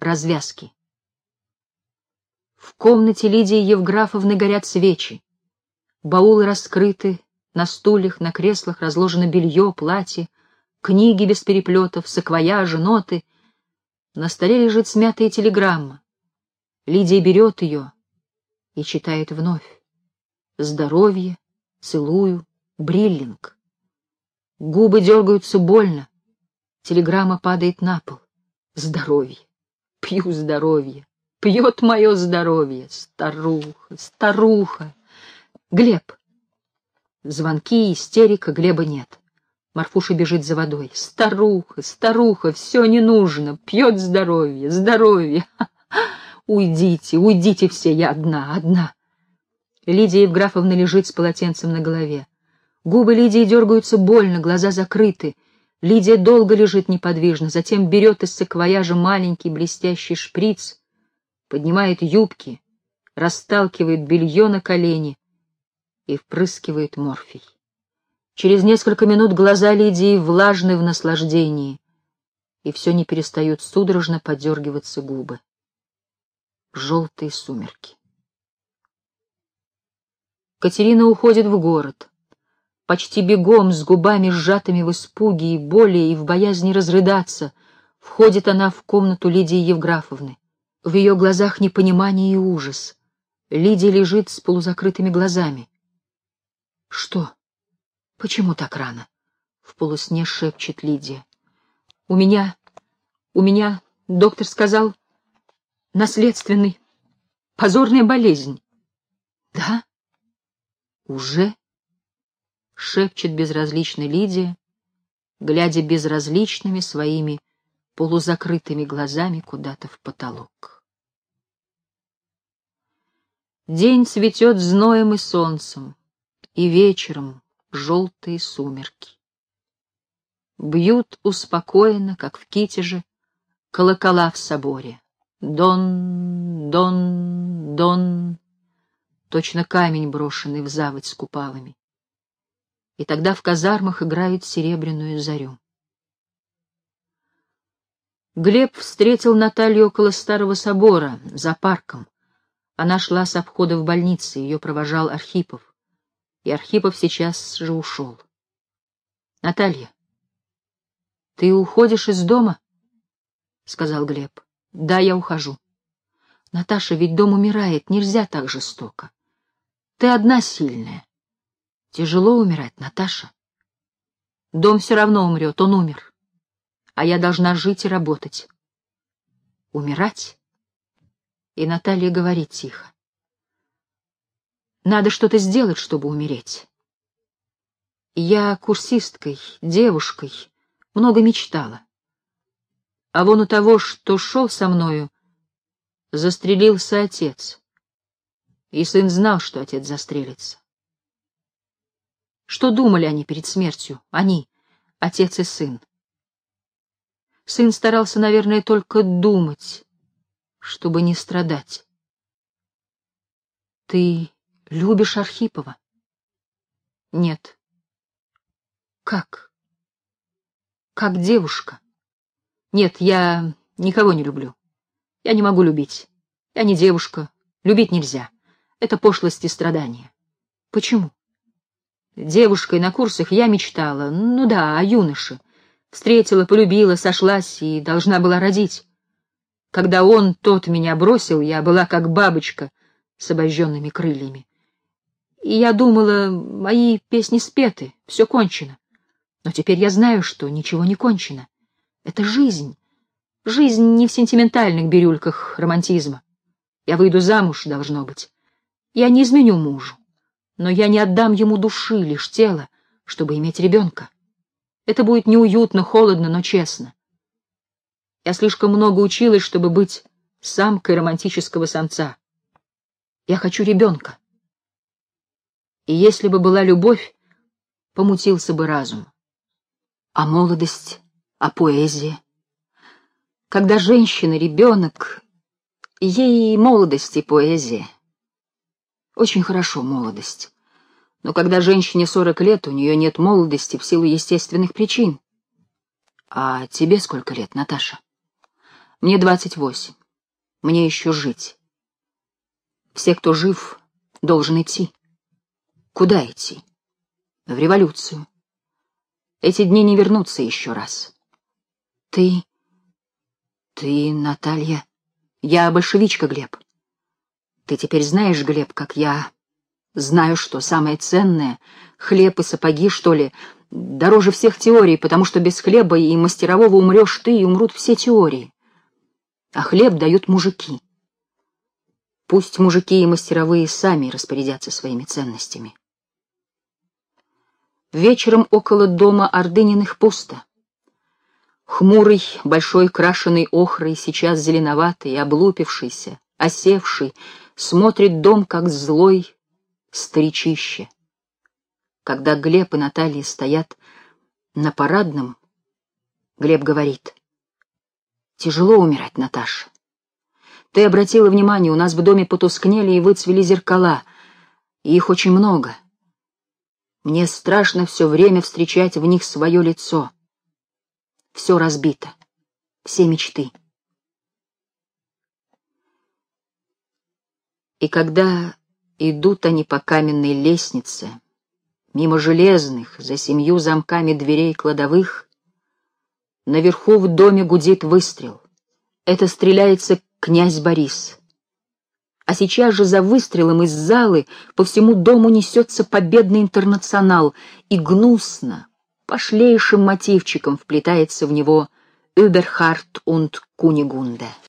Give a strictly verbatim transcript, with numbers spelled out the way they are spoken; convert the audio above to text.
развязки. В комнате Лидии Евграфовны горят свечи. Баулы раскрыты, на стульях, на креслах разложено белье, платье, книги без переплетов, саквояжи, ноты. На столе лежит смятая телеграмма. Лидия берет ее и читает вновь. Здоровье, целую, Бриллинг. Губы дергаются больно. Телеграмма падает на пол. Здоровье. Пью здоровье. Пьет мое здоровье. Старуха, старуха. Глеб. Звонки, истерика, Глеба нет. Марфуша бежит за водой. Старуха, старуха, все не нужно. Пьет здоровье, здоровье. Уйдите, уйдите все, я одна, одна. Лидия Евграфовна лежит с полотенцем на голове. Губы Лидии дергаются больно, глаза закрыты. Лидия долго лежит неподвижно, затем берет из саквояжа маленький блестящий шприц, поднимает юбки, расталкивает белье на колени и впрыскивает морфий. Через несколько минут глаза Лидии влажны в наслаждении, и все не перестают судорожно подергиваться губы. Желтые сумерки. Катерина уходит в город. Почти бегом, с губами сжатыми в испуге и боли и в боязни разрыдаться, входит она в комнату Лидии Евграфовны. В ее глазах непонимание и ужас. Лидия лежит с полузакрытыми глазами. — Что? Почему так рано? — в полусне шепчет Лидия. — У меня... у меня, доктор сказал, наследственный, позорная болезнь. — Да? Уже? — шепчет безразлично Лидия, глядя безразличными своими полузакрытыми глазами куда-то в потолок. День цветет зноем и солнцем, и вечером желтые сумерки. Бьют успокоенно, как в Китеже, колокола в соборе. Дон, дон, дон, точно камень, брошенный в заводь с купалами. И тогда в казармах играют серебряную зарю. Глеб встретил Наталью около старого собора, за парком. Она шла с обхода в больнице, ее провожал Архипов. И Архипов сейчас же ушел. — Наталья, ты уходишь из дома? — сказал Глеб. — Да, я ухожу. — Наташа, ведь дом умирает, нельзя так жестоко. Ты одна сильная. Тяжело умирать, Наташа. Дом все равно умрет, он умер. А я должна жить и работать. Умирать? И Наталья говорит тихо. Надо что-то сделать, чтобы умереть. Я курсисткой, девушкой, много мечтала. А вон у того, что шел со мною, застрелился отец. И сын знал, что отец застрелится. Что думали они перед смертью? Они, отец и сын. Сын старался, наверное, только думать, чтобы не страдать. Ты любишь Архипова? Нет. Как? Как девушка? Нет, я никого не люблю. Я не могу любить. Я не девушка. Любить нельзя. Это пошлость и страдания. Почему? Девушкой на курсах я мечтала, ну да, о юноше. Встретила, полюбила, сошлась и должна была родить. Когда он, тот, меня бросил, я была как бабочка с обожженными крыльями. И я думала, мои песни спеты, все кончено. Но теперь я знаю, что ничего не кончено. Это жизнь. Жизнь не в сентиментальных бирюльках романтизма. Я выйду замуж, должно быть. Я не изменю мужу. Но я не отдам ему души, лишь тело, чтобы иметь ребенка. Это будет неуютно, холодно, но честно. Я слишком много училась, чтобы быть самкой романтического самца. Я хочу ребенка. И если бы была любовь, помутился бы разум. А молодость, а поэзия. Когда женщина, ребенок, ей молодость и поэзия. Очень хорошо молодость. Но когда женщине сорок лет, у нее нет молодости в силу естественных причин. А тебе сколько лет, Наташа? Мне двадцать восемь. Мне еще жить. Все, кто жив, должен идти. Куда идти? В революцию. Эти дни не вернутся еще раз. Ты... ты, Наталья... Я большевичка, Глеб. Ты теперь знаешь, Глеб, как я знаю, что самое ценное — хлеб и сапоги, что ли, дороже всех теорий, потому что без хлеба и мастерового умрешь ты, и умрут все теории. А хлеб дают мужики. Пусть мужики и мастеровые сами распорядятся своими ценностями. Вечером около дома Ордыниных пусто. Хмурый, большой, крашеный охрой, сейчас зеленоватый, облупившийся, осевший, смотрит дом, как злой старичище. Когда Глеб и Наталья стоят на парадном, Глеб говорит: «Тяжело умирать, Наташа. Ты обратила внимание, у нас в доме потускнели и выцвели зеркала, и их очень много. Мне страшно все время встречать в них свое лицо. Все разбито, все мечты». И когда идут они по каменной лестнице, мимо железных, за семью замками дверей кладовых, наверху в доме гудит выстрел. Это стреляется князь Борис. А сейчас же за выстрелом из залы по всему дому несется победный интернационал, и гнусно, пошлейшим мотивчиком вплетается в него «Überhart und Кунигунде».